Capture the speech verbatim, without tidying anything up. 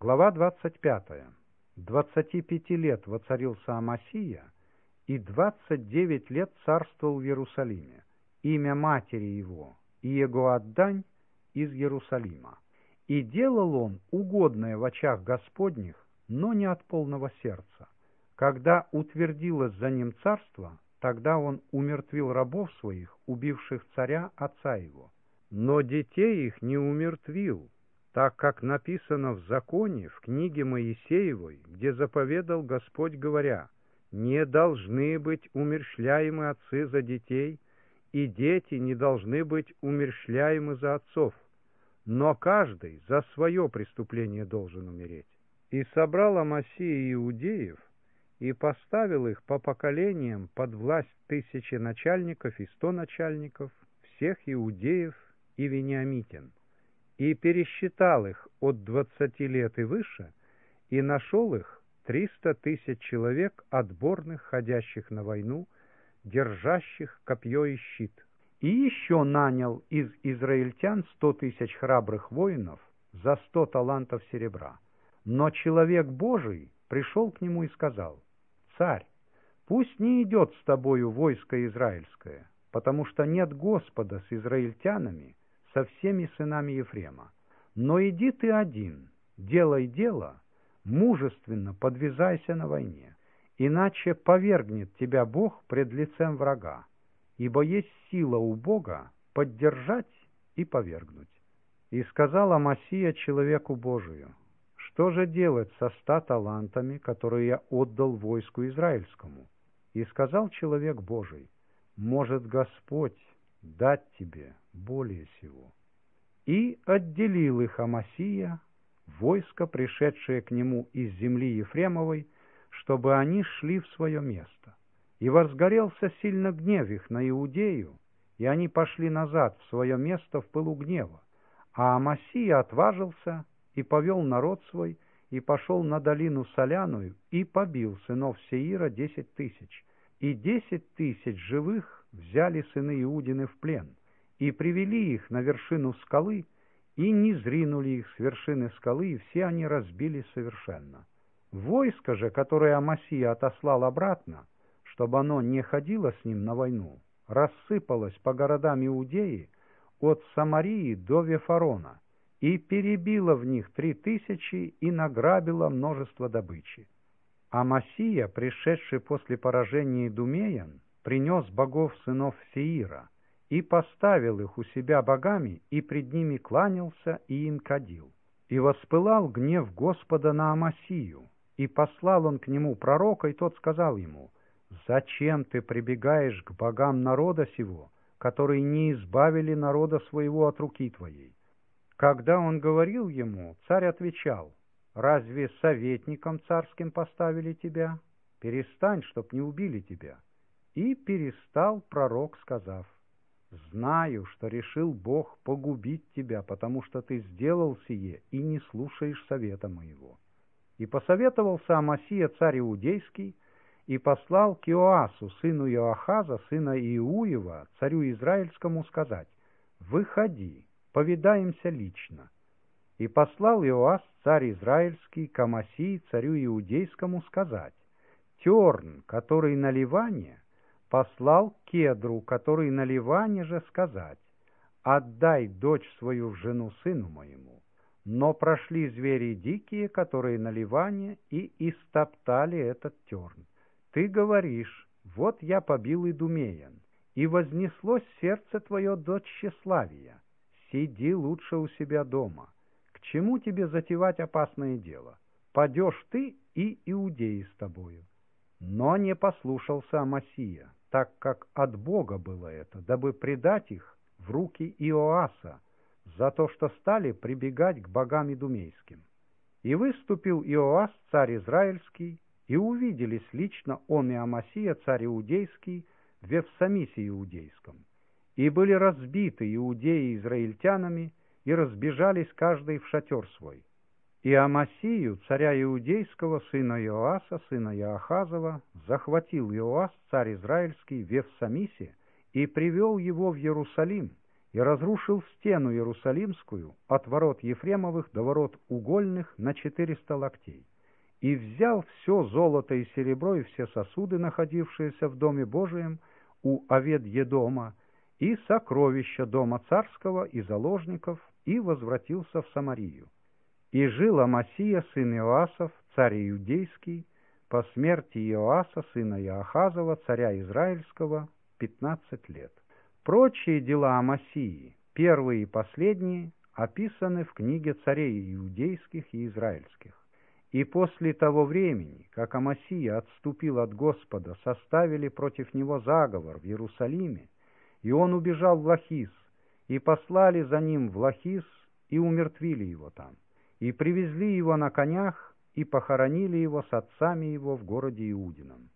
Глава двадцать пятая. Двадцати пяти лет воцарился Амасия, и двадцать девять лет царствовал в Иерусалиме. Имя матери его Иегоаддань из Иерусалима. И делал он угодное в очах Господних, но не от полного сердца. Когда утвердилось за ним царство, тогда он умертвил рабов своих, убивших царя отца его. Но детей их не умертвил, так как написано в законе, в книге Моисеевой, где заповедал Господь, говоря: «Не должны быть умерщвляемы отцы за детей, и дети не должны быть умерщвляемы за отцов, но каждый за свое преступление должен умереть». И собрал Амасия иудеев, и поставил их по поколениям под власть тысячи начальников и сто начальников, всех иудеев и вениамитян, и пересчитал их от двадцати лет и выше, и нашел их триста тысяч человек отборных, ходящих на войну, держащих копье и щит. И еще нанял из израильтян сто тысяч храбрых воинов за сто талантов серебра. Но человек Божий пришел к нему и сказал: «Царь, пусть не идет с тобою войско израильское, потому что нет Господа с израильтянами, со всеми сынами Ефрема. Но иди ты один, делай дело, мужественно подвязайся на войне, иначе повергнет тебя Бог пред лицем врага, ибо есть сила у Бога поддержать и повергнуть». И сказал Амасия человеку Божию: «Что же делать со ста талантами, которые я отдал войску израильскому?» И сказал человек Божий: «Может Господь дать тебе более сего». И отделил их Амасия, войско, пришедшее к нему из земли Ефремовой, чтобы они шли в свое место. И возгорелся сильно гнев их на Иудею, и они пошли назад в свое место в пылу гнева. А Амасия отважился и повел народ свой, и пошел на долину Соляную, и побил сынов Сеира десять тысяч. И десять тысяч живых взяли сыны Иудины в плен, и привели их на вершину скалы, и низринули их с вершины скалы, и все они разбили совершенно. Войско же, которое Амасия отослал обратно, чтобы оно не ходило с ним на войну, рассыпалось по городам Иудеи от Самарии до Вефарона, и перебило в них три тысячи, и награбило множество добычи. Амасия, пришедший после поражения идумеян, принес богов сынов Сеира, и поставил их у себя богами, и пред ними кланялся, и им кадил. И воспылал гнев Господа на Амасию, и послал он к нему пророка, и тот сказал ему: «Зачем ты прибегаешь к богам народа сего, которые не избавили народа своего от руки твоей?» Когда он говорил ему, царь отвечал: «Разве советником царским поставили тебя? Перестань, чтоб не убили тебя». И перестал пророк, сказав: «Знаю, что решил Бог погубить тебя, потому что ты сделал сие и не слушаешь совета моего». И посоветовался Амасия царь Иудейский, и послал к Иоасу, сыну Иоахаза, сына Иуева, царю Израильскому, сказать: «Выходи, повидаемся лично». И послал Иоас, царь Израильский, к Амасии, царю Иудейскому, сказать: «Терн, который на Ливане, послал Кедру, который на Ливане же, сказать: отдай дочь свою в жену сыну моему. Но прошли звери дикие, которые на Ливане, и истоптали этот терн. Ты говоришь: вот я побил идумеян, и вознеслось сердце твое до тщеславия. Сиди лучше у себя дома. К чему тебе затевать опасное дело? Падешь ты, и иудеи с тобою». Но не послушался Амасия, так как от Бога было это, дабы предать их в руки Иоаса, за то, что стали прибегать к богам идумейским. И выступил Иоас, царь Израильский, и увиделись лично он и Амасия, царь Иудейский, в Вефсамисе Иудейском. И были разбиты иудеи израильтянами, и разбежались каждый в шатер свой. И Амасию, царя Иудейского, сына Иоаса, сына Иоахазова, захватил Иоас, царь Израильский, в Вефсамисе, и привел его в Иерусалим, и разрушил стену Иерусалимскую от ворот Ефремовых до ворот угольных на четыреста локтей, и взял все золото и серебро и все сосуды, находившиеся в доме Божием у Овед-Едома, и сокровища дома царского и заложников, и возвратился в Самарию. И жил Амасия, сын Иоасов, царь иудейский, по смерти Иоаса, сына Иоахазова, царя Израильского, пятнадцать лет. Прочие дела Амасии, первые и последние, описаны в книге царей иудейских и израильских. И после того времени, как Амасия отступил от Господа, составили против него заговор в Иерусалиме, и он убежал в Лахис, и послали за ним в Лахис, и умертвили его там, и привезли его на конях, и похоронили его с отцами его в городе Иудином.